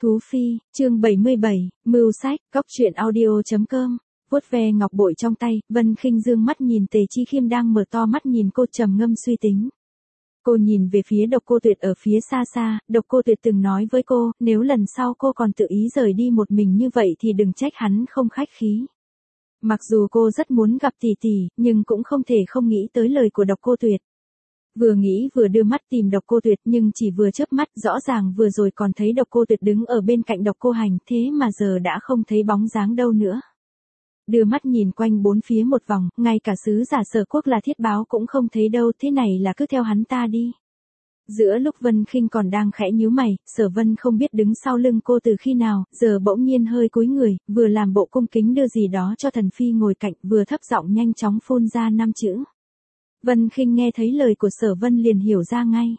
Thú Phi, chương 77, Mưu Sách, Cóc truyện audio.com. Vuốt ve ngọc bội trong tay, Vân Khinh dương mắt nhìn Tề Chi Khiêm đang mở to mắt nhìn cô trầm ngâm suy tính. Cô nhìn về phía Độc Cô Tuyệt ở phía xa xa, Độc Cô Tuyệt từng nói với cô, nếu lần sau cô còn tự ý rời đi một mình như vậy thì đừng trách hắn không khách khí. Mặc dù cô rất muốn gặp tỷ tỷ, nhưng cũng không thể không nghĩ tới lời của Độc Cô Tuyệt. Vừa nghĩ vừa đưa mắt tìm Độc Cô Tuyệt nhưng chỉ vừa chớp mắt rõ ràng vừa rồi còn thấy Độc Cô Tuyệt đứng ở bên cạnh Độc Cô Hành thế mà giờ đã không thấy bóng dáng đâu nữa. Đưa mắt nhìn quanh bốn phía một vòng, ngay cả sứ giả Sở Quốc là Thiết Báo cũng không thấy đâu, thế này là cứ theo hắn ta đi. Giữa lúc Vân Khinh còn đang khẽ nhíu mày, Sở Vân không biết đứng sau lưng cô từ khi nào, giờ bỗng nhiên hơi cúi người, vừa làm bộ cung kính đưa gì đó cho Thần Phi ngồi cạnh, vừa thấp giọng nhanh chóng phun ra 5 chữ. Vân Khinh nghe thấy lời của Sở Vân liền hiểu ra ngay.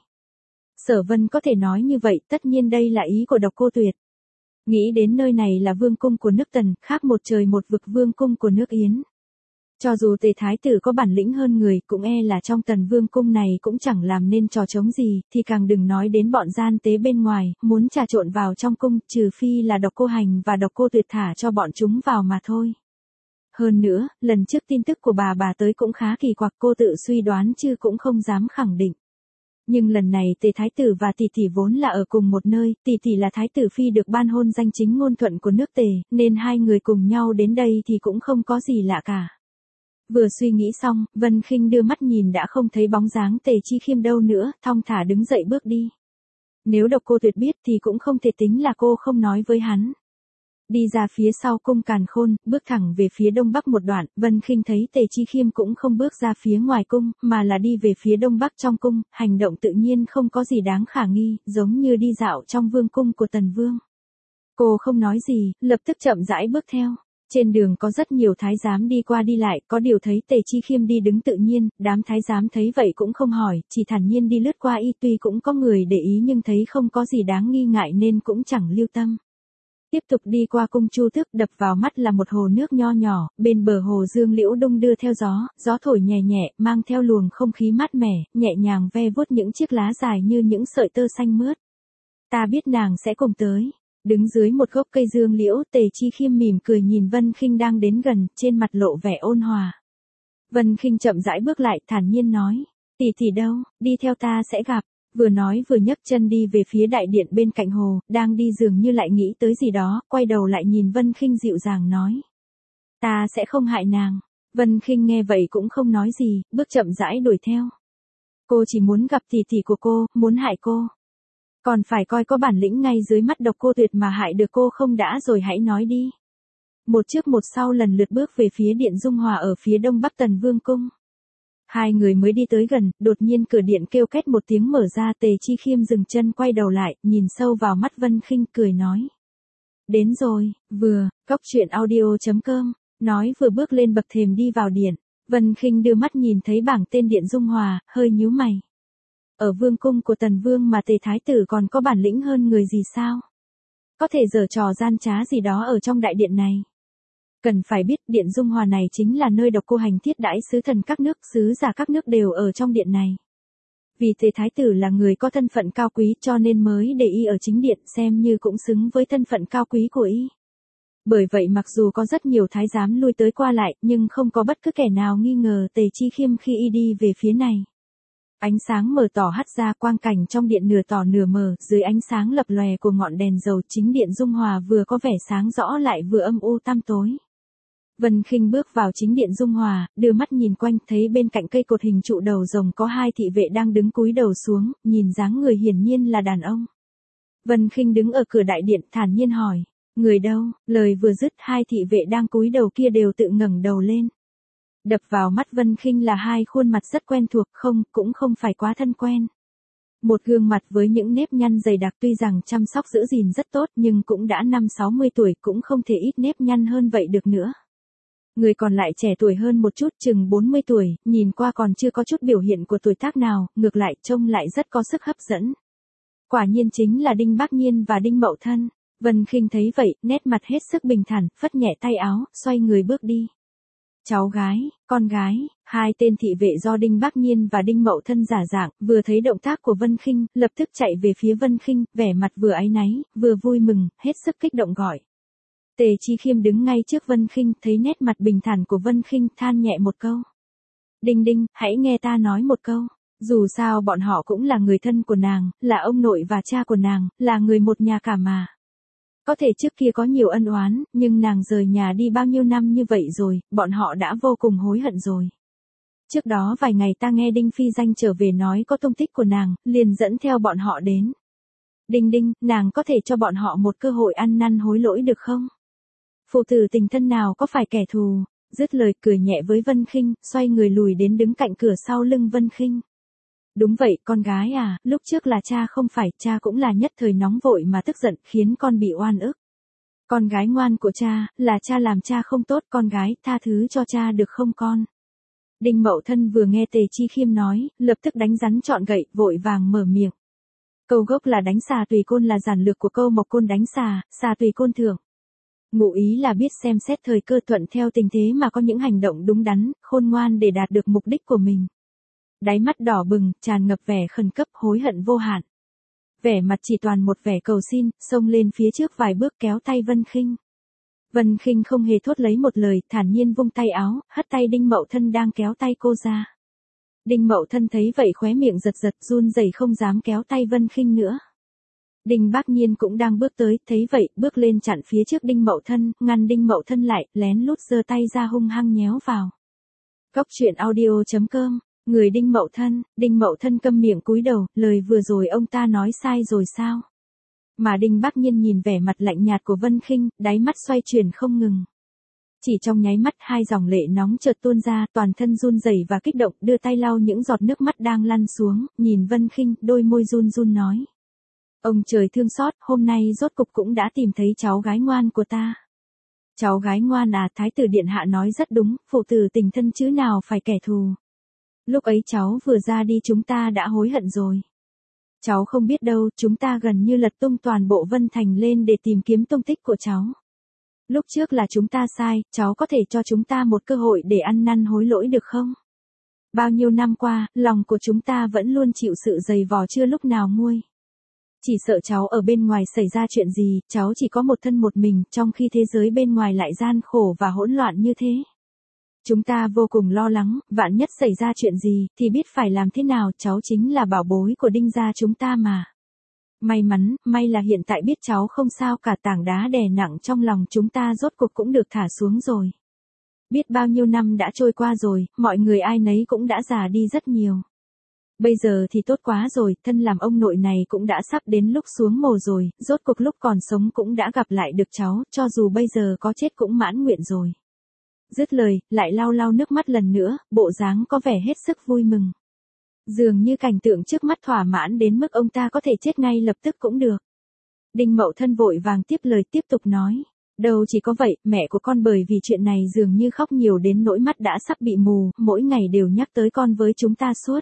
Sở Vân có thể nói như vậy, tất nhiên đây là ý của Độc Cô Tuyệt. Nghĩ đến nơi này là vương cung của nước Tần, khác một trời một vực vương cung của nước Yến. Cho dù Tề Thái Tử có bản lĩnh hơn người, cũng e là trong Tần vương cung này cũng chẳng làm nên trò trống gì, thì càng đừng nói đến bọn gian tế bên ngoài, muốn trà trộn vào trong cung, trừ phi là Độc Cô Hành và Độc Cô Tuyệt thả cho bọn chúng vào mà thôi. Hơn nữa, lần trước tin tức của bà tới cũng khá kỳ quặc, cô tự suy đoán chứ cũng không dám khẳng định. Nhưng lần này Tề Thái Tử và tỷ tỷ vốn là ở cùng một nơi, tỷ tỷ là Thái Tử Phi được ban hôn danh chính ngôn thuận của nước Tề, nên hai người cùng nhau đến đây thì cũng không có gì lạ cả. Vừa suy nghĩ xong, Vân Khinh đưa mắt nhìn đã không thấy bóng dáng Tề Chi Khiêm đâu nữa, thong thả đứng dậy bước đi. Nếu Độc Cô Tuyệt biết thì cũng không thể tính là cô không nói với hắn. Đi ra phía sau cung Càn Khôn, bước thẳng về phía đông bắc một đoạn, Vân Khinh thấy Tề Chi Khiêm cũng không bước ra phía ngoài cung, mà là đi về phía đông bắc trong cung, hành động tự nhiên không có gì đáng khả nghi, giống như đi dạo trong vương cung của Tần Vương. Cô không nói gì, lập tức chậm rãi bước theo. Trên đường có rất nhiều thái giám đi qua đi lại, có điều thấy Tề Chi Khiêm đi đứng tự nhiên, đám thái giám thấy vậy cũng không hỏi, chỉ thản nhiên đi lướt qua y, tuy cũng có người để ý nhưng thấy không có gì đáng nghi ngại nên cũng chẳng lưu tâm. Tiếp tục đi qua cung Chu Tước, đập vào mắt là một hồ nước nho nhỏ, bên bờ hồ dương liễu đung đưa theo gió, gió thổi nhẹ nhẹ, mang theo luồng không khí mát mẻ, nhẹ nhàng ve vuốt những chiếc lá dài như những sợi tơ xanh mướt. Ta biết nàng sẽ cùng tới. Đứng dưới một gốc cây dương liễu, Tề Chi Khiêm mỉm cười nhìn Vân Khinh đang đến gần, trên mặt lộ vẻ ôn hòa. Vân Khinh chậm rãi bước lại, thản nhiên nói, tỷ tỷ đâu, đi theo ta sẽ gặp. Vừa nói vừa nhấc chân đi về phía đại điện bên cạnh hồ, đang đi dường như lại nghĩ tới gì đó, quay đầu lại nhìn Vân Khinh dịu dàng nói. Ta sẽ không hại nàng. Vân Khinh nghe vậy cũng không nói gì, bước chậm rãi đuổi theo. Cô chỉ muốn gặp tỷ tỷ của cô, muốn hại cô. Còn phải coi có bản lĩnh ngay dưới mắt Độc Cô Tuyệt mà hại được cô không đã rồi hãy nói đi. Một trước một sau lần lượt bước về phía điện Dung Hòa ở phía đông bắc Tần Vương cung. Hai người mới đi tới gần, đột nhiên cửa điện kêu két một tiếng mở ra, Tề Chi Khiêm dừng chân quay đầu lại, nhìn sâu vào mắt Vân Khinh cười nói. Đến rồi, vừa, Cóc truyện audio.com, nói vừa bước lên bậc thềm đi vào điện. Vân Khinh đưa mắt nhìn thấy bảng tên điện Dung Hòa, hơi nhíu mày. Ở vương cung của Tần Vương mà Tề Thái Tử còn có bản lĩnh hơn người gì sao? Có thể giở trò gian trá gì đó ở trong đại điện này. Cần phải biết điện Dung Hòa này chính là nơi Độc Cô Hành thiết đãi sứ thần các nước, sứ giả các nước đều ở trong điện này. Vì Tề Thái Tử là người có thân phận cao quý cho nên mới để y ở chính điện, xem như cũng xứng với thân phận cao quý của y. Bởi vậy mặc dù có rất nhiều thái giám lui tới qua lại, nhưng không có bất cứ kẻ nào nghi ngờ Tề Chi Khiêm khi y đi về phía này. Ánh sáng mờ tỏ hắt ra, quang cảnh trong điện nửa tỏ nửa mờ, dưới ánh sáng lập lòe của ngọn đèn dầu, chính điện Dung Hòa vừa có vẻ sáng rõ lại vừa âm u tăm tối. Vân Khinh bước vào chính điện Dung Hòa, đưa mắt nhìn quanh, thấy bên cạnh cây cột hình trụ đầu rồng có hai thị vệ đang đứng cúi đầu xuống, nhìn dáng người hiển nhiên là đàn ông. Vân Khinh đứng ở cửa đại điện, thản nhiên hỏi, người đâu? Lời vừa dứt, hai thị vệ đang cúi đầu kia đều tự ngẩng đầu lên. Đập vào mắt Vân Khinh là hai khuôn mặt rất quen thuộc, cũng không phải quá thân quen. Một gương mặt với những nếp nhăn dày đặc, tuy rằng chăm sóc giữ gìn rất tốt nhưng cũng đã 50-60 tuổi, cũng không thể ít nếp nhăn hơn vậy được nữa. Người còn lại trẻ tuổi hơn một chút, chừng 40 tuổi, nhìn qua còn chưa có chút biểu hiện của tuổi tác nào, ngược lại trông lại rất có sức hấp dẫn. Quả nhiên chính là Đinh Bác Nhiên và Đinh Mậu Thân. Vân Khinh thấy vậy, nét mặt hết sức bình thản, phất nhẹ tay áo, xoay người bước đi. cháu gái, con gái, hai tên thị vệ do Đinh Bác Nhiên và Đinh Mậu Thân giả dạng, vừa thấy động tác của Vân Khinh, lập tức chạy về phía Vân Khinh, vẻ mặt vừa áy náy, vừa vui mừng, hết sức kích động gọi. Tề Chi Khiêm đứng ngay trước Vân Khinh, thấy nét mặt bình thản của Vân Khinh, than nhẹ một câu. Đinh Đinh, hãy nghe ta nói một câu. Dù sao bọn họ cũng là người thân của nàng, là ông nội và cha của nàng, là người một nhà cả mà. Có thể trước kia có nhiều ân oán, nhưng nàng rời nhà đi bao nhiêu năm như vậy rồi, bọn họ đã vô cùng hối hận rồi. Trước đó vài ngày ta nghe Đinh Phi Danh trở về nói có tung tích của nàng, liền dẫn theo bọn họ đến. Đinh Đinh, nàng có thể cho bọn họ một cơ hội ăn năn hối lỗi được không? Phụ tử tình thân nào có phải kẻ thù? Dứt lời cười nhẹ với Vân Khinh, xoay người lùi đến đứng cạnh cửa sau lưng Vân Khinh. Đúng vậy, con gái à, lúc trước là cha không phải, cha cũng là nhất thời nóng vội mà tức giận, khiến con bị oan ức. Con gái ngoan của cha, là cha làm cha không tốt, con gái, tha thứ cho cha được không con? Đinh Mậu Thân vừa nghe Tề Chi Khiêm nói, lập tức đánh rắn chọn gậy, vội vàng mở miệng. Câu gốc là đánh xà tùy côn là giản lược của câu mộc côn đánh xà tùy côn thưởng. Ngụ ý là biết xem xét thời cơ thuận theo tình thế mà có những hành động đúng đắn, khôn ngoan để đạt được mục đích của mình. Đáy mắt đỏ bừng, tràn ngập vẻ khẩn cấp, hối hận vô hạn. Vẻ mặt chỉ toàn một vẻ cầu xin, xông lên phía trước vài bước kéo tay Vân Khinh. Vân Khinh không hề thốt lấy một lời, thản nhiên vung tay áo, hất tay Đinh Mậu Thân đang kéo tay cô ra. Đinh Mậu Thân thấy vậy khóe miệng giật giật, run rẩy không dám kéo tay Vân Khinh nữa. Đinh Bác Nhiên cũng đang bước tới, thấy vậy, bước lên chặn phía trước Đinh Mậu Thân, ngăn Đinh Mậu Thân lại, lén lút giơ tay ra hung hăng nhéo vào. Cốc truyện audio.com. Người Đinh Mậu Thân câm miệng cúi đầu, lời vừa rồi ông ta nói sai rồi sao? Mà Đinh Bác Nhiên nhìn vẻ mặt lạnh nhạt của Vân Khinh, đáy mắt xoay chuyển không ngừng. Chỉ trong nháy mắt hai dòng lệ nóng chợt tuôn ra, toàn thân run rẩy và kích động, đưa tay lau những giọt nước mắt đang lăn xuống, nhìn Vân Khinh, đôi môi run run nói. Ông trời thương xót, hôm nay rốt cục cũng đã tìm thấy cháu gái ngoan của ta. Cháu gái ngoan à, Thái tử điện hạ nói rất đúng, phụ tử tình thân chứ nào phải kẻ thù. Lúc ấy cháu vừa ra đi chúng ta đã hối hận rồi. Cháu không biết đâu, chúng ta gần như lật tung toàn bộ Vân Thành lên để tìm kiếm tung tích của cháu. Lúc trước là chúng ta sai, cháu có thể cho chúng ta một cơ hội để ăn năn hối lỗi được không? Bao nhiêu năm qua, lòng của chúng ta vẫn luôn chịu sự dày vò chưa lúc nào nguôi. Chỉ sợ cháu ở bên ngoài xảy ra chuyện gì, cháu chỉ có một thân một mình, trong khi thế giới bên ngoài lại gian khổ và hỗn loạn như thế. Chúng ta vô cùng lo lắng, vạn nhất xảy ra chuyện gì, thì biết phải làm thế nào, cháu chính là bảo bối của Đinh gia chúng ta mà. May là hiện tại biết cháu không sao cả, tảng đá đè nặng trong lòng chúng ta rốt cuộc cũng được thả xuống rồi. Biết bao nhiêu năm đã trôi qua rồi, mọi người ai nấy cũng đã già đi rất nhiều. Bây giờ thì tốt quá rồi, thân làm ông nội này cũng đã sắp đến lúc xuống mồ rồi, rốt cuộc lúc còn sống cũng đã gặp lại được cháu, cho dù bây giờ có chết cũng mãn nguyện rồi. Dứt lời, lại lau nước mắt lần nữa, bộ dáng có vẻ hết sức vui mừng. Dường như cảnh tượng trước mắt thỏa mãn đến mức ông ta có thể chết ngay lập tức cũng được. Đinh Mậu Thân vội vàng tiếp lời tiếp tục nói. Đâu chỉ có vậy, mẹ của con bởi vì chuyện này dường như khóc nhiều đến nỗi mắt đã sắp bị mù, mỗi ngày đều nhắc tới con với chúng ta suốt.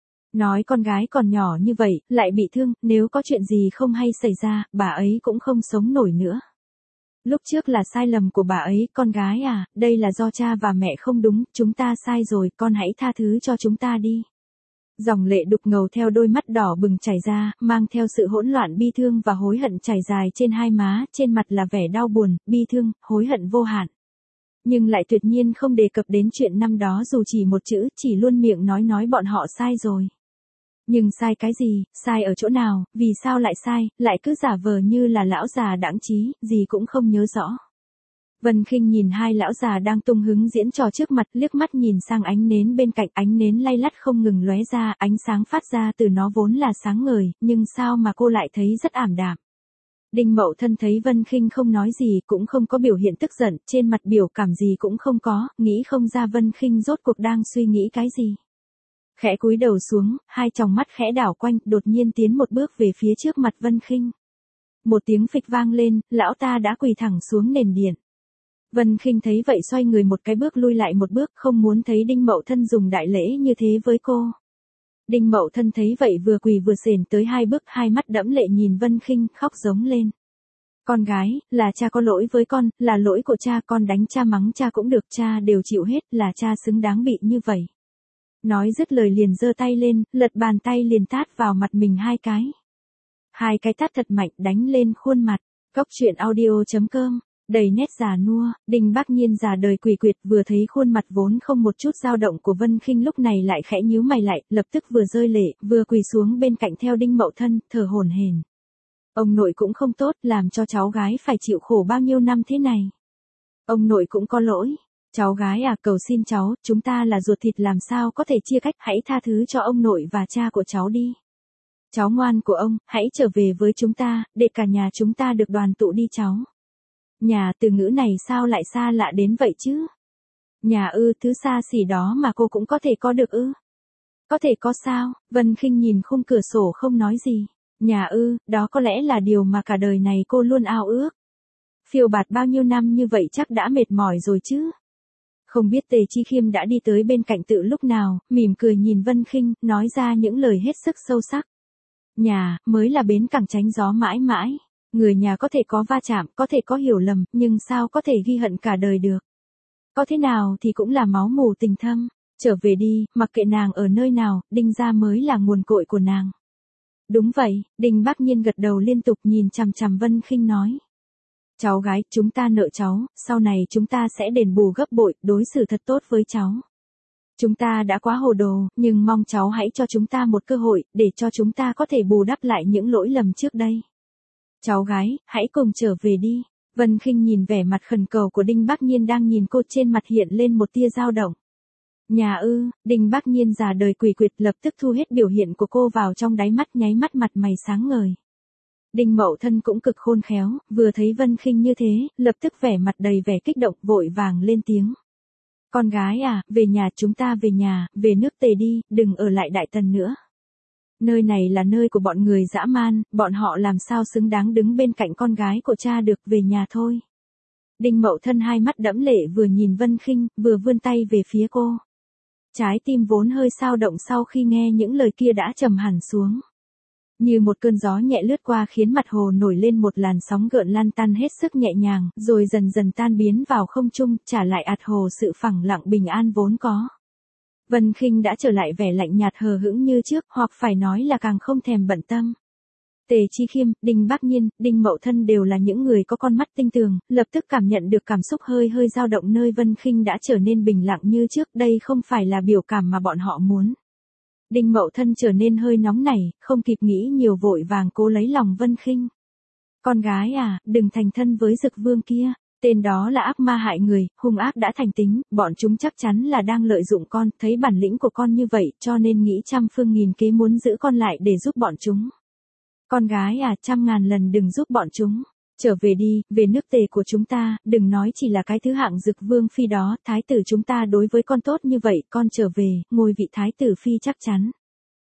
Nói con gái còn nhỏ như vậy, lại bị thương, nếu có chuyện gì không hay xảy ra, bà ấy cũng không sống nổi nữa. Lúc trước là sai lầm của bà ấy, con gái à, đây là do cha và mẹ không đúng, chúng ta sai rồi, con hãy tha thứ cho chúng ta đi. Dòng lệ đục ngầu theo đôi mắt đỏ bừng chảy ra, mang theo sự hỗn loạn bi thương và hối hận chảy dài trên hai má, trên mặt là vẻ đau buồn, bi thương, hối hận vô hạn. Nhưng lại tuyệt nhiên không đề cập đến chuyện năm đó dù chỉ một chữ, chỉ luôn miệng nói bọn họ sai rồi. Nhưng sai cái gì, sai ở chỗ nào, vì sao lại sai, lại cứ giả vờ như là lão già đãng trí, gì cũng không nhớ rõ. Vân Khinh nhìn hai lão già đang tung hứng diễn trò trước mặt, liếc mắt nhìn sang ánh nến bên cạnh, ánh nến lay lắt không ngừng lóe ra, ánh sáng phát ra từ nó vốn là sáng ngời, nhưng sao mà cô lại thấy rất ảm đạm. Đinh Mậu Thân thấy Vân Khinh không nói gì, cũng không có biểu hiện tức giận, trên mặt biểu cảm gì cũng không có, nghĩ không ra Vân Khinh rốt cuộc đang suy nghĩ cái gì. Khẽ cúi đầu xuống, hai tròng mắt khẽ đảo quanh, đột nhiên tiến một bước về phía trước mặt Vân Khinh. Một tiếng phịch vang lên, lão ta đã quỳ thẳng xuống nền điện. Vân Khinh thấy vậy xoay người một cái bước lui lại một bước, không muốn thấy Đinh Mậu Thân dùng đại lễ như thế với cô. Đinh Mậu Thân thấy vậy vừa quỳ vừa sền tới hai bước, hai mắt đẫm lệ nhìn Vân Khinh, khóc giống lên. Con gái, là cha có lỗi với con, là lỗi của cha, con đánh cha mắng cha cũng được, cha đều chịu hết, là cha xứng đáng bị như vậy. Nói dứt lời liền giơ tay lên, lật bàn tay liền tát vào mặt mình 2 cái. 2 cái tát thật mạnh đánh lên khuôn mặt. Cóc truyện audio.com, đầy nét già nua, Đinh Bác Nhiên già đời quỷ quyệt vừa thấy khuôn mặt vốn không một chút dao động của Vân Khinh lúc này lại khẽ nhíu mày lại, lập tức vừa rơi lệ, vừa quỳ xuống bên cạnh theo Đinh Mậu Thân, thở hổn hển. Ông nội cũng không tốt, làm cho cháu gái phải chịu khổ bao nhiêu năm thế này. Ông nội cũng có lỗi. Cháu gái à, cầu xin cháu, chúng ta là ruột thịt làm sao có thể chia cách, hãy tha thứ cho ông nội và cha của cháu đi. Cháu ngoan của ông, hãy trở về với chúng ta, để cả nhà chúng ta được đoàn tụ đi cháu. Nhà, từ ngữ này sao lại xa lạ đến vậy chứ? Nhà ư, thứ xa xỉ đó mà cô cũng có thể có được ư? Có thể có sao? Vân Khinh nhìn khung cửa sổ không nói gì. Nhà ư, đó có lẽ là điều mà cả đời này cô luôn ao ước. Phiêu bạt bao nhiêu năm như vậy chắc đã mệt mỏi rồi chứ. Không biết Tề Chi Khiêm đã đi tới bên cạnh Tự lúc nào, mỉm cười nhìn Vân Khinh, nói ra những lời hết sức sâu sắc. Nhà, mới là bến cảng tránh gió mãi mãi. Người nhà có thể có va chạm, có thể có hiểu lầm, nhưng sao có thể ghi hận cả đời được. Có thế nào thì cũng là máu mủ tình thâm. Trở về đi, mặc kệ nàng ở nơi nào, Đinh gia mới là nguồn cội của nàng. Đúng vậy, Đinh Bác Nhiên gật đầu liên tục nhìn chằm chằm Vân Khinh nói. Cháu gái, chúng ta nợ cháu, sau này chúng ta sẽ đền bù gấp bội, đối xử thật tốt với cháu. Chúng ta đã quá hồ đồ, nhưng mong cháu hãy cho chúng ta một cơ hội, để cho chúng ta có thể bù đắp lại những lỗi lầm trước đây. Cháu gái, hãy cùng trở về đi. Vân Khinh nhìn vẻ mặt khẩn cầu của Đinh Bác Nhiên đang nhìn cô, trên mặt hiện lên một tia dao động. Nhà ư, Đinh Bác Nhiên già đời quỷ quyệt lập tức thu hết biểu hiện của cô vào trong đáy mắt, nháy mắt mặt mày sáng ngời. Đinh Mậu Thân cũng cực khôn khéo, vừa thấy Vân Khinh như thế, lập tức vẻ mặt đầy vẻ kích động, vội vàng lên tiếng. Con gái à, về nhà, chúng ta về nhà, về nước Tề đi, đừng ở lại Đại Tần nữa. Nơi này là nơi của bọn người dã man, bọn họ làm sao xứng đáng đứng bên cạnh con gái của cha được, về nhà thôi. Đinh Mậu Thân hai mắt đẫm lệ vừa nhìn Vân Khinh, vừa vươn tay về phía cô. Trái tim vốn hơi xao động sau khi nghe những lời kia đã trầm hẳn xuống. Như một cơn gió nhẹ lướt qua khiến mặt hồ nổi lên một làn sóng gợn lan tan hết sức nhẹ nhàng, rồi dần dần tan biến vào không trung, trả lại ạt hồ sự phẳng lặng bình an vốn có. Vân Khinh đã trở lại vẻ lạnh nhạt hờ hững như trước, hoặc phải nói là càng không thèm bận tâm. Tề Chi Khiêm, Đinh Bác Nhiên, Đinh Mậu Thân đều là những người có con mắt tinh tường, lập tức cảm nhận được cảm xúc hơi dao động nơi Vân Khinh đã trở nên bình lặng như trước, đây không phải là biểu cảm mà bọn họ muốn. Đinh Mậu Thân trở nên hơi nóng nảy, không kịp nghĩ nhiều vội vàng cố lấy lòng Vân Khinh. Con gái à, đừng thành thân với Dực Vương kia, tên đó là ác ma hại người, hung ác đã thành tính, bọn chúng chắc chắn là đang lợi dụng con, thấy bản lĩnh của con như vậy, cho nên nghĩ trăm phương nghìn kế muốn giữ con lại để giúp bọn chúng. Con gái à, 100.000 lần đừng giúp bọn chúng. Trở về đi, về nước Tề của chúng ta, đừng nói chỉ là cái thứ hạng Dực Vương phi đó, thái tử chúng ta đối với con tốt như vậy, con trở về, ngôi vị thái tử phi chắc chắn.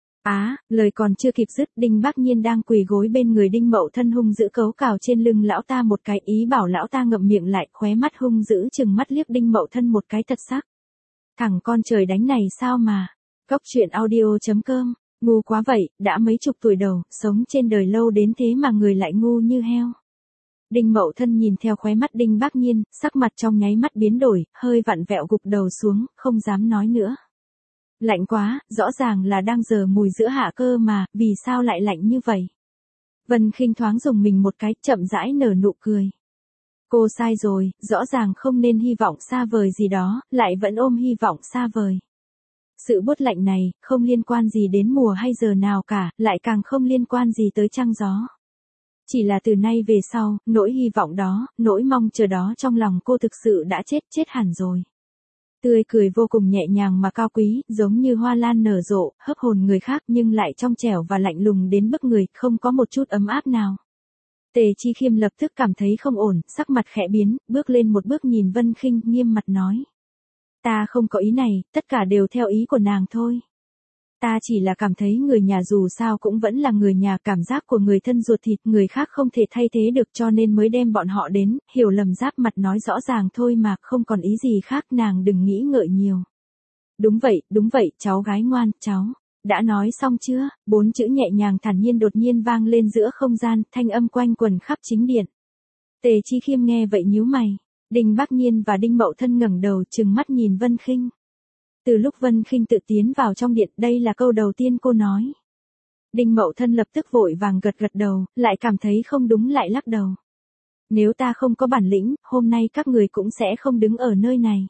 Lời còn chưa kịp dứt, Đinh Bác Nhiên đang quỳ gối bên người Đinh Mậu Thân hung dữ cấu cào trên lưng lão ta một cái, ý bảo lão ta ngậm miệng lại, khóe mắt hung dữ chừng mắt liếc Đinh Mậu Thân một cái thật sắc. Thằng con trời đánh này sao mà. Cóc truyện audio.com, ngu quá vậy, đã mấy chục tuổi đầu, sống trên đời lâu đến thế mà người lại ngu như heo. Đinh Mậu Thân nhìn theo khóe mắt Đinh Bác Nhiên, sắc mặt trong nháy mắt biến đổi, hơi vặn vẹo gục đầu xuống, không dám nói nữa. Lạnh quá, rõ ràng là đang giờ mùi giữa hạ cơ mà, vì sao lại lạnh như vậy? Vân Khinh thoáng dùng mình một cái, chậm rãi nở nụ cười. Cô sai rồi, rõ ràng không nên hy vọng xa vời gì đó, lại vẫn ôm hy vọng xa vời. Sự buốt lạnh này, không liên quan gì đến mùa hay giờ nào cả, lại càng không liên quan gì tới trăng gió. Chỉ là từ nay về sau, nỗi hy vọng đó, nỗi mong chờ đó trong lòng cô thực sự đã chết hẳn rồi. Tươi cười vô cùng nhẹ nhàng mà cao quý, giống như hoa lan nở rộ, hấp hồn người khác nhưng lại trong trẻo và lạnh lùng đến bức người, không có một chút ấm áp nào. Tề Chi Khiêm lập tức cảm thấy không ổn, sắc mặt khẽ biến, bước lên một bước nhìn Vân Khinh, nghiêm mặt nói. Ta không có ý này, tất cả đều theo ý của nàng thôi. Ta chỉ là cảm thấy người nhà dù sao cũng vẫn là người nhà, cảm giác của người thân ruột thịt, người khác không thể thay thế được cho nên mới đem bọn họ đến, hiểu lầm giáp mặt nói rõ ràng thôi mà, không còn ý gì khác, nàng đừng nghĩ ngợi nhiều. Đúng vậy, cháu gái ngoan, cháu. Đã nói xong chưa? 4 chữ nhẹ nhàng thản nhiên đột nhiên vang lên giữa không gian, thanh âm quanh quần khắp chính điện. Tề Chi Khiêm nghe vậy nhíu mày. Đinh Bác Nhiên và Đinh Mậu Thân ngẩng đầu trừng mắt nhìn Vân Khinh. Từ lúc Vân Khinh tự tiến vào trong điện, đây là câu đầu tiên cô nói. Đinh Mậu Thân lập tức vội vàng gật gật đầu, lại cảm thấy không đúng lại lắc đầu. Nếu ta không có bản lĩnh, hôm nay các người cũng sẽ không đứng ở nơi này.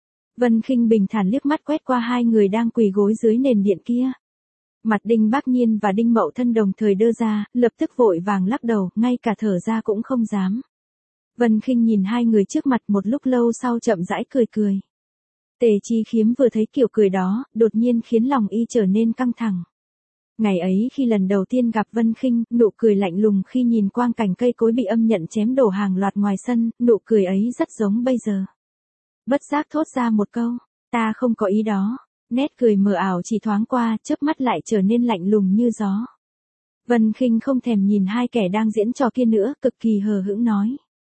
Vân Khinh bình thản liếc mắt quét qua hai người đang quỳ gối dưới nền điện kia. Mặt Đinh Bác Nhiên và Đinh Mậu Thân đồng thời đơ ra, lập tức vội vàng lắc đầu, ngay cả thở ra cũng không dám. Vân Khinh nhìn hai người trước mặt một lúc lâu sau chậm rãi cười cười. Tề Chi Khiêm vừa thấy kiểu cười đó, đột nhiên khiến lòng y trở nên căng thẳng. Ngày ấy khi lần đầu tiên gặp Vân Khinh, nụ cười lạnh lùng khi nhìn quang cảnh cây cối bị âm nhận chém đổ hàng loạt ngoài sân, nụ cười ấy rất giống bây giờ. Bất giác thốt ra một câu, ta không có ý đó. Nét cười mờ ảo chỉ thoáng qua, chớp mắt lại trở nên lạnh lùng như gió. Vân Khinh không thèm nhìn hai kẻ đang diễn trò kia nữa, cực kỳ hờ hững nói.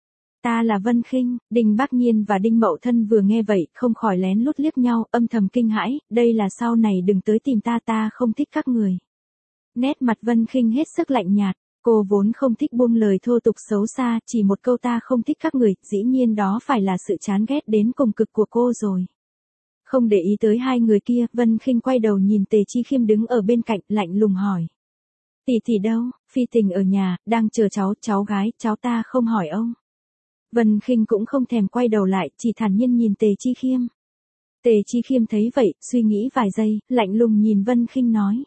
Ta là Vân Khinh. Đinh Bác Nhiên và Đinh Mậu Thân vừa nghe vậy, không khỏi lén lút liếc nhau, âm thầm kinh hãi, đây là sau này đừng tới tìm ta không thích các người. Nét mặt Vân Khinh hết sức lạnh nhạt, cô vốn không thích buông lời thô tục xấu xa, chỉ một câu ta không thích các người, dĩ nhiên đó phải là sự chán ghét đến cùng cực của cô rồi. Không để ý tới hai người kia, Vân Khinh quay đầu nhìn Tề Chi Khiêm đứng ở bên cạnh, lạnh lùng hỏi. Tỷ tỷ đâu? Phi Tình ở nhà, đang chờ cháu gái, cháu ta không hỏi ông. Vân Khinh cũng không thèm quay đầu lại, chỉ thản nhiên nhìn Tề Chi Khiêm. Tề Chi Khiêm thấy vậy, suy nghĩ vài giây, lạnh lùng nhìn Vân Khinh nói.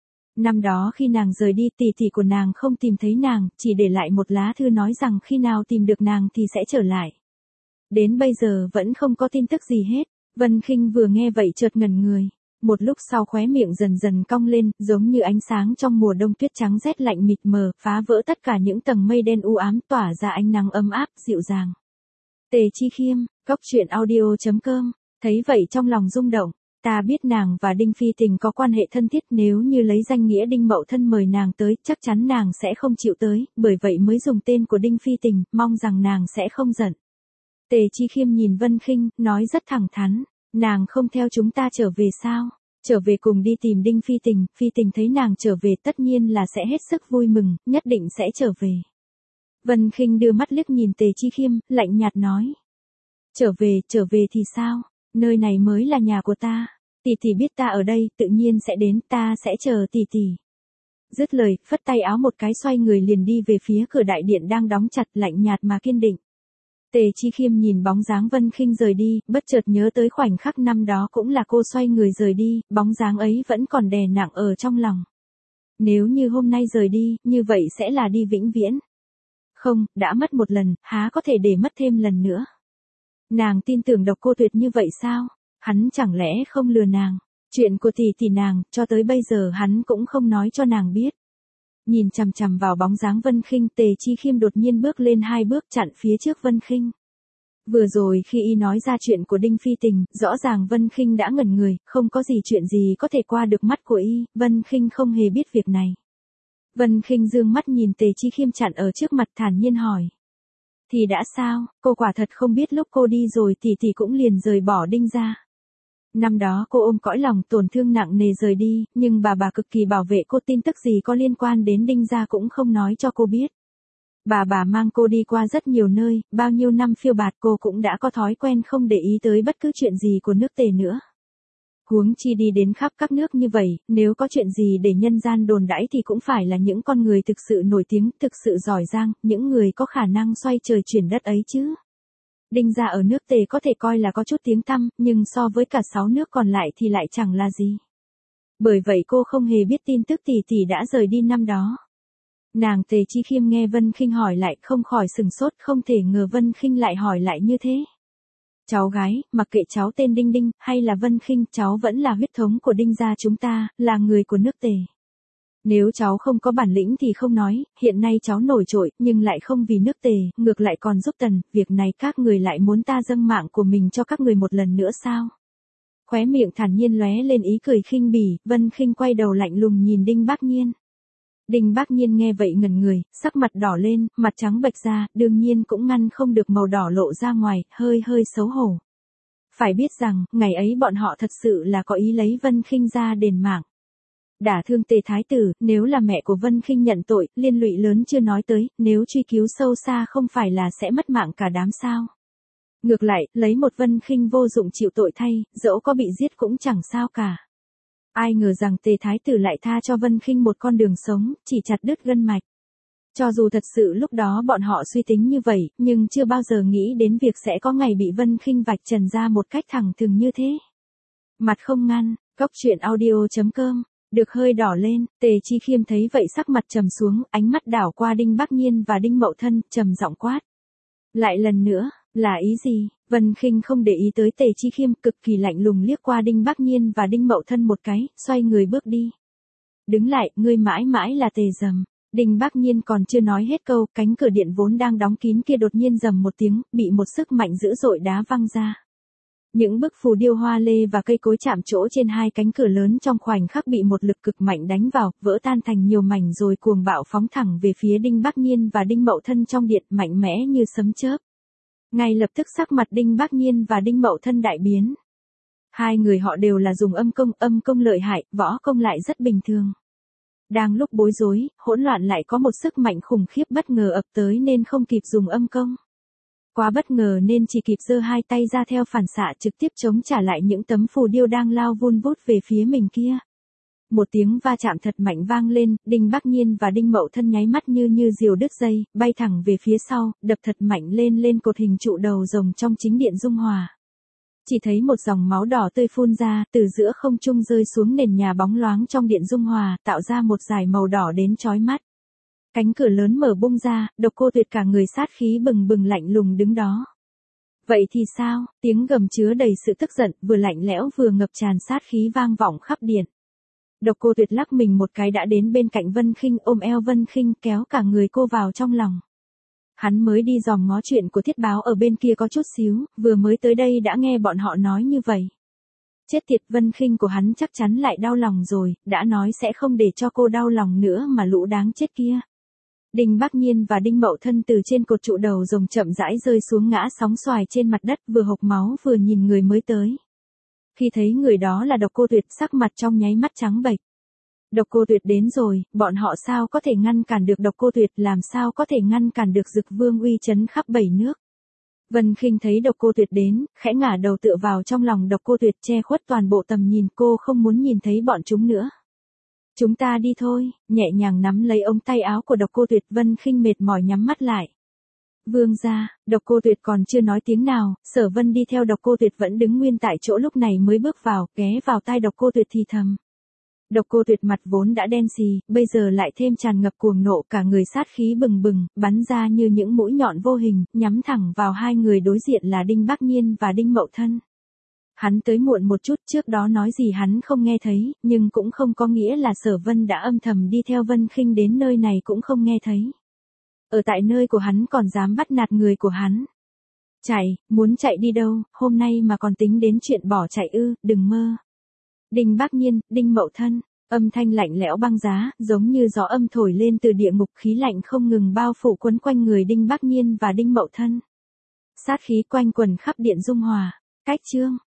Năm đó khi nàng rời đi, tỷ tỷ của nàng không tìm thấy nàng, chỉ để lại một lá thư nói rằng khi nào tìm được nàng thì sẽ trở lại. Đến bây giờ vẫn không có tin tức gì hết. Vân Khinh vừa nghe vậy chợt ngẩn người. Một lúc sau khóe miệng dần dần cong lên, giống như ánh sáng trong mùa đông tuyết trắng rét lạnh mịt mờ, phá vỡ tất cả những tầng mây đen u ám, tỏa ra ánh nắng ấm áp, dịu dàng. Tề Chi Khiêm, coctruyện.audio.com, thấy vậy trong lòng rung động. Ta biết nàng và Đinh Phi Tình có quan hệ thân thiết, nếu như lấy danh nghĩa Đinh Mậu Thân mời nàng tới, chắc chắn nàng sẽ không chịu tới, bởi vậy mới dùng tên của Đinh Phi Tình, mong rằng nàng sẽ không giận. Tề Chi Khiêm nhìn Vân Khinh, nói rất thẳng thắn, nàng không theo chúng ta trở về sao? Trở về cùng đi tìm Đinh Phi Tình thấy nàng trở về tất nhiên là sẽ hết sức vui mừng, nhất định sẽ trở về. Vân Khinh đưa mắt liếc nhìn Tề Chi Khiêm, lạnh nhạt nói. Trở về thì sao? Nơi này mới là nhà của ta. Tỷ tỷ biết ta ở đây, tự nhiên sẽ đến, ta sẽ chờ tỷ tỷ. Dứt lời, phất tay áo một cái xoay người liền đi về phía cửa đại điện đang đóng chặt, lạnh nhạt mà kiên định. Tề Chi Khiêm nhìn bóng dáng Vân Khinh rời đi, bất chợt nhớ tới khoảnh khắc năm đó cũng là cô xoay người rời đi, bóng dáng ấy vẫn còn đè nặng ở trong lòng. Nếu như hôm nay rời đi, như vậy sẽ là đi vĩnh viễn. Không, đã mất một lần, há có thể để mất thêm lần nữa. Nàng tin tưởng Độc Cô Tuyệt như vậy sao? Hắn chẳng lẽ không lừa nàng? Chuyện của tỷ nàng, cho tới bây giờ hắn cũng không nói cho nàng biết. Nhìn chằm chằm vào bóng dáng Vân Khinh, Tề Chi Khiêm đột nhiên bước lên hai bước chặn phía trước Vân Khinh. Vừa rồi khi y nói ra chuyện của Đinh Phi Tình, rõ ràng Vân Khinh đã ngẩn người, không có gì chuyện gì có thể qua được mắt của y, Vân Khinh không hề biết việc này. Vân Khinh dương mắt nhìn Tề Chi Khiêm chặn ở trước mặt thản nhiên hỏi. Thì đã sao, cô quả thật không biết lúc cô đi rồi tỷ cũng liền rời bỏ Đinh gia. Năm đó cô ôm cõi lòng tổn thương nặng nề rời đi, nhưng bà cực kỳ bảo vệ cô, tin tức gì có liên quan đến Đinh gia cũng không nói cho cô biết. Bà mang cô đi qua rất nhiều nơi, bao nhiêu năm phiêu bạt cô cũng đã có thói quen không để ý tới bất cứ chuyện gì của nước Tề nữa. Huống chi đi đến khắp các nước như vậy, nếu có chuyện gì để nhân gian đồn đãi thì cũng phải là những con người thực sự nổi tiếng, thực sự giỏi giang, những người có khả năng xoay trời chuyển đất ấy chứ. Đinh gia ở nước Tề có thể coi là có chút tiếng tăm, nhưng so với cả 6 nước còn lại thì lại chẳng là gì. Bởi vậy cô không hề biết tin tức tỷ đã rời đi năm đó. Nàng Tề Chi Khiêm nghe Vân Khinh hỏi lại không khỏi sừng sốt, không thể ngờ Vân Khinh lại hỏi lại như thế. Cháu gái, mặc kệ cháu tên Đinh hay là Vân Khinh, cháu vẫn là huyết thống của Đinh gia chúng ta, là người của nước Tề. Nếu cháu không có bản lĩnh thì không nói, hiện nay cháu nổi trội, nhưng lại không vì nước Tề, ngược lại còn giúp Tần, việc này các người lại muốn ta dâng mạng của mình cho các người một lần nữa sao? Khóe miệng thản nhiên lóe lên ý cười khinh bỉ, Vân Khinh quay đầu lạnh lùng nhìn Đinh Bác Nhiên. Đinh Bác Nhiên nghe vậy ngẩn người, sắc mặt đỏ lên, mặt trắng bệch ra, đương nhiên cũng ngăn không được màu đỏ lộ ra ngoài, hơi xấu hổ. Phải biết rằng, ngày ấy bọn họ thật sự là có ý lấy Vân Khinh ra đền mạng. Đả thương Tề thái tử, nếu là mẹ của Vân Khinh nhận tội, liên lụy lớn chưa nói tới, nếu truy cứu sâu xa không phải là sẽ mất mạng cả đám sao. Ngược lại, lấy một Vân Khinh vô dụng chịu tội thay, dẫu có bị giết cũng chẳng sao cả. Ai ngờ rằng Tề thái tử lại tha cho Vân Khinh một con đường sống, chỉ chặt đứt gân mạch. Cho dù thật sự lúc đó bọn họ suy tính như vậy, nhưng chưa bao giờ nghĩ đến việc sẽ có ngày bị Vân Khinh vạch trần ra một cách thẳng thừng như thế. Mặt không ngăn, cóc truyện audio.com, được hơi đỏ lên, Tề Chi Khiêm thấy vậy sắc mặt trầm xuống, ánh mắt đảo qua Đinh Bắc Nhiên và Đinh Mậu Thân, trầm giọng quát. Lại lần nữa, là ý gì? Vân Khinh không để ý tới Tề Chi Khiêm, cực kỳ lạnh lùng liếc qua Đinh Bắc Nhiên và Đinh Mậu Thân một cái, xoay người bước đi. Đứng lại, ngươi mãi mãi là Tề Dầm. Đinh Bắc Nhiên còn chưa nói hết câu, cánh cửa điện vốn đang đóng kín kia đột nhiên rầm một tiếng, bị một sức mạnh dữ dội đá văng ra. Những bức phù điêu hoa lê và cây cối chạm trổ trên hai cánh cửa lớn trong khoảnh khắc bị một lực cực mạnh đánh vào, vỡ tan thành nhiều mảnh rồi cuồng bạo phóng thẳng về phía Đinh Bắc Nhiên và Đinh Mậu Thân trong điện, mạnh mẽ như sấm chớp. Ngay lập tức sắc mặt Đinh Bắc Nhiên và Đinh Mậu Thân đại biến. Hai người họ đều là dùng âm công lợi hại, võ công lại rất bình thường. Đang lúc bối rối, hỗn loạn lại có một sức mạnh khủng khiếp bất ngờ ập tới nên không kịp dùng âm công. Quá bất ngờ nên chỉ kịp giơ hai tay ra theo phản xạ trực tiếp chống trả lại những tấm phù điêu đang lao vun vút về phía mình kia. Một tiếng va chạm thật mạnh vang lên, Đinh Bắc Nhiên và Đinh Mậu Thân nháy mắt như diều đứt dây, bay thẳng về phía sau, đập thật mạnh lên cột hình trụ đầu rồng trong chính điện dung hòa. Chỉ thấy một dòng máu đỏ tươi phun ra, từ giữa không trung rơi xuống nền nhà bóng loáng trong điện dung hòa, tạo ra một dải màu đỏ đến chói mắt. Cánh cửa lớn mở bung ra, Độc Cô Tuyệt cả người sát khí bừng bừng lạnh lùng đứng đó. Vậy thì sao? Tiếng gầm chứa đầy sự tức giận, vừa lạnh lẽo vừa ngập tràn sát khí vang vọng khắp điện. Độc Cô Tuyệt lắc mình một cái đã đến bên cạnh Vân Khinh, ôm eo Vân Khinh kéo cả người cô vào trong lòng. Hắn mới đi dòm ngó chuyện của Thiết Báo ở bên kia có chút xíu, vừa mới tới đây đã nghe bọn họ nói như vậy. Chết tiệt, Vân Khinh của hắn chắc chắn lại đau lòng rồi, đã nói sẽ không để cho cô đau lòng nữa mà lũ đáng chết kia. Đinh Bắc Nhiên và Đinh Mậu Thân từ trên cột trụ đầu rồng chậm rãi rơi xuống ngã sóng xoài trên mặt đất, vừa hộc máu vừa nhìn người mới tới. Khi thấy người đó là Độc Cô Tuyệt, sắc mặt trong nháy mắt trắng bệch. Độc Cô Tuyệt đến rồi, bọn họ sao có thể ngăn cản được Độc Cô Tuyệt, làm sao có thể ngăn cản được Dực Vương uy chấn khắp bảy nước. Vân Khinh thấy Độc Cô Tuyệt đến, khẽ ngả đầu tựa vào trong lòng Độc Cô Tuyệt, che khuất toàn bộ tầm nhìn, cô không muốn nhìn thấy bọn chúng nữa. Chúng ta đi thôi, nhẹ nhàng nắm lấy ống tay áo của Độc Cô Tuyệt, Vân Khinh mệt mỏi nhắm mắt lại. Vương gia, Độc Cô Tuyệt còn chưa nói tiếng nào, Sở Vân đi theo Độc Cô Tuyệt vẫn đứng nguyên tại chỗ lúc này mới bước vào, ghé vào tai Độc Cô Tuyệt thì thầm. Độc Cô Tuyệt mặt vốn đã đen xì, bây giờ lại thêm tràn ngập cuồng nộ, cả người sát khí bừng bừng, bắn ra như những mũi nhọn vô hình, nhắm thẳng vào hai người đối diện là Đinh Bắc Nhiên và Đinh Mậu Thân. Hắn tới muộn một chút, trước đó nói gì hắn không nghe thấy, nhưng cũng không có nghĩa là Sở Vân đã âm thầm đi theo Vân Khinh đến nơi này cũng không nghe thấy. Ở tại nơi của hắn còn dám bắt nạt người của hắn. Chạy, muốn chạy đi đâu, hôm nay mà còn tính đến chuyện bỏ chạy ư, đừng mơ. Đinh Bắc Nhiên, Đinh Mậu Thân, âm thanh lạnh lẽo băng giá, giống như gió âm thổi lên từ địa ngục, khí lạnh không ngừng bao phủ quấn quanh người Đinh Bắc Nhiên và Đinh Mậu Thân. Sát khí quanh quần khắp điện dung hòa. Cách chương